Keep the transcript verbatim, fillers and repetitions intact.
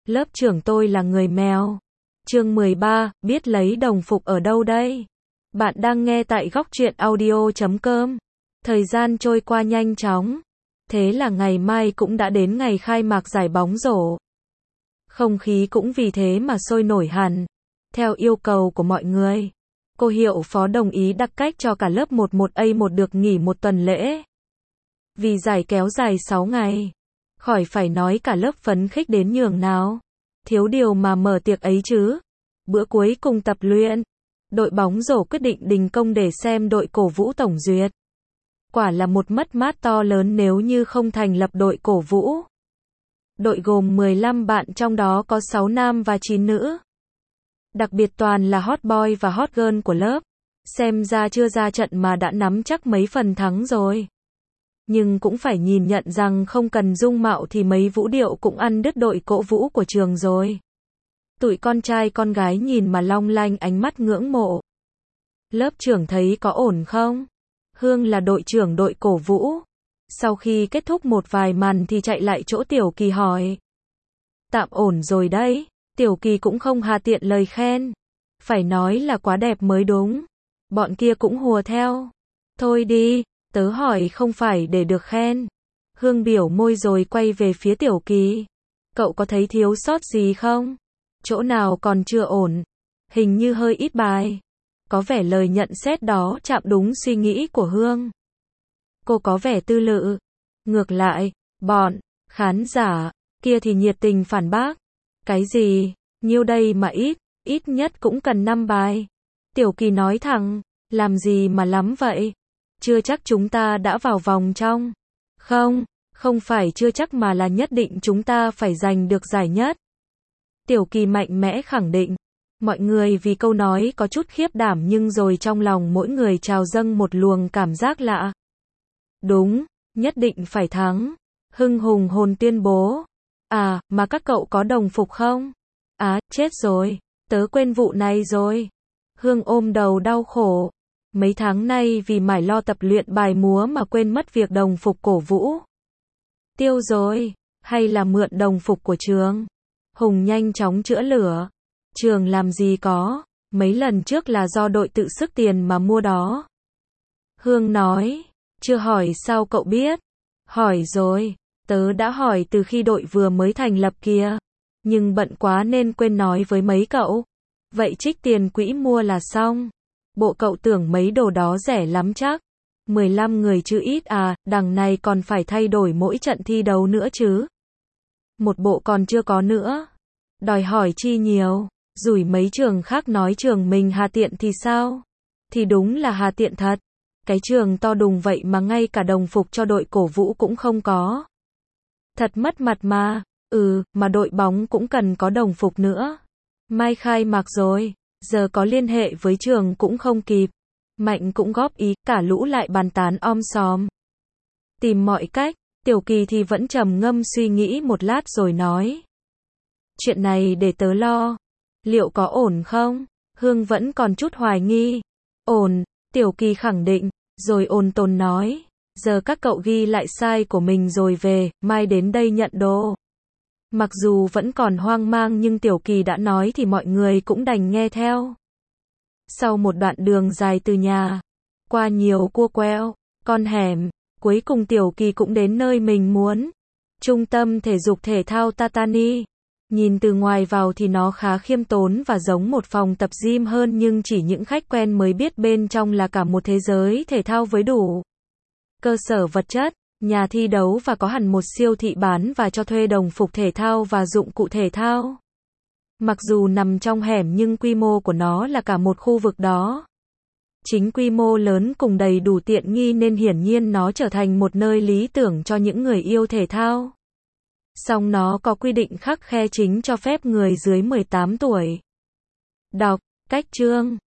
Lớp trưởng tôi là người mèo. Chương mười ba, biết lấy đồng phục ở đâu đây? Bạn đang nghe tại góc truyện audio chấm com. Thời gian trôi qua nhanh chóng. Thế là ngày mai cũng đã đến ngày khai mạc giải bóng rổ. Không khí cũng vì thế mà sôi nổi hẳn. Theo yêu cầu của mọi người, cô hiệu phó đồng ý đặc cách cho cả lớp mười một A một được nghỉ một tuần lễ. Vì giải kéo dài sáu ngày. Khỏi phải nói cả lớp phấn khích đến nhường nào. Thiếu điều mà mở tiệc ấy chứ. Bữa cuối cùng tập luyện, đội bóng rổ quyết định đình công để xem đội cổ vũ tổng duyệt. Quả là một mất mát to lớn nếu như không thành lập đội cổ vũ. Đội gồm mười lăm bạn, trong đó có sáu nam và chín nữ. Đặc biệt toàn là hot boy và hot girl của lớp. Xem ra chưa ra trận mà đã nắm chắc mấy phần thắng rồi. Nhưng cũng phải nhìn nhận rằng không cần dung mạo thì mấy vũ điệu cũng ăn đứt đội cổ vũ của trường rồi. Tụi con trai con gái nhìn mà long lanh ánh mắt ngưỡng mộ. Lớp trưởng thấy có ổn không? Hương là đội trưởng đội cổ vũ. Sau khi kết thúc một vài màn thì chạy lại chỗ Tiểu Kỳ hỏi. Tạm ổn rồi đấy. Tiểu Kỳ cũng không hà tiện lời khen. Phải nói là quá đẹp mới đúng. Bọn kia cũng hùa theo. Thôi đi, tớ hỏi không phải để được khen. Hương biểu môi rồi quay về phía Tiểu Kỳ. Cậu có thấy thiếu sót gì không? Chỗ nào còn chưa ổn? Hình như hơi ít bài. Có vẻ lời nhận xét đó chạm đúng suy nghĩ của Hương. Cô có vẻ tư lự. Ngược lại, bọn khán giả kia thì nhiệt tình phản bác. Cái gì? Nhiêu đây mà ít, ít nhất cũng cần năm bài. Tiểu Kỳ nói thẳng, làm gì mà lắm vậy? Chưa chắc chúng ta đã vào vòng trong. Không, không phải chưa chắc mà là nhất định chúng ta phải giành được giải nhất. Tiểu Kỳ mạnh mẽ khẳng định. Mọi người vì câu nói có chút khiếp đảm nhưng rồi trong lòng mỗi người trào dâng một luồng cảm giác lạ. Đúng, nhất định phải thắng. Hưng hùng hồn tuyên bố. À, mà các cậu có đồng phục không? Á, chết rồi, tớ quên vụ này rồi. Hương ôm đầu đau khổ. Mấy tháng nay vì mải lo tập luyện bài múa mà quên mất việc đồng phục cổ vũ. Tiêu rồi, hay là mượn đồng phục của trường? Hùng nhanh chóng chữa lửa. Trường làm gì có, mấy lần trước là do đội tự sức tiền mà mua đó. Hương nói, chưa hỏi sao cậu biết? Hỏi rồi, tớ đã hỏi từ khi đội vừa mới thành lập kia. Nhưng bận quá nên quên nói với mấy cậu. Vậy trích tiền quỹ mua là xong. Bộ cậu tưởng mấy đồ đó rẻ lắm chắc. mười lăm người chứ ít à, đằng này còn phải thay đổi mỗi trận thi đấu nữa chứ. Một bộ còn chưa có nữa. Đòi hỏi chi nhiều. Rủi mấy trường khác nói trường mình hà tiện thì sao? Thì đúng là hà tiện thật. Cái trường to đùng vậy mà ngay cả đồng phục cho đội cổ vũ cũng không có. Thật mất mặt mà. Ừ, mà đội bóng cũng cần có đồng phục nữa. Mai khai mạc rồi, giờ có liên hệ với trường cũng không kịp. Mạnh cũng góp ý, cả lũ lại bàn tán om sòm. Tìm mọi cách, Tiểu Kỳ thì vẫn trầm ngâm suy nghĩ một lát rồi nói. Chuyện này để tớ lo. Liệu có ổn không? Hương vẫn còn chút hoài nghi. Ổn, Tiểu Kỳ khẳng định, rồi ôn tồn nói. Giờ các cậu ghi lại sai của mình rồi về, mai đến đây nhận đồ. Mặc dù vẫn còn hoang mang nhưng Tiểu Kỳ đã nói thì mọi người cũng đành nghe theo. Sau một đoạn đường dài từ nhà, qua nhiều cua queo, con hẻm, cuối cùng Tiểu Kỳ cũng đến nơi mình muốn. Trung tâm thể dục thể thao Tatani. Nhìn từ ngoài vào thì nó khá khiêm tốn và giống một phòng tập gym hơn nhưng chỉ những khách quen mới biết bên trong là cả một thế giới thể thao với đủ cơ sở vật chất, nhà thi đấu và có hẳn một siêu thị bán và cho thuê đồng phục thể thao và dụng cụ thể thao. Mặc dù nằm trong hẻm nhưng quy mô của nó là cả một khu vực đó. Chính quy mô lớn cùng đầy đủ tiện nghi nên hiển nhiên nó trở thành một nơi lý tưởng cho những người yêu thể thao. Song nó có quy định khắt khe chính cho phép người dưới mười tám tuổi đọc, cách chương.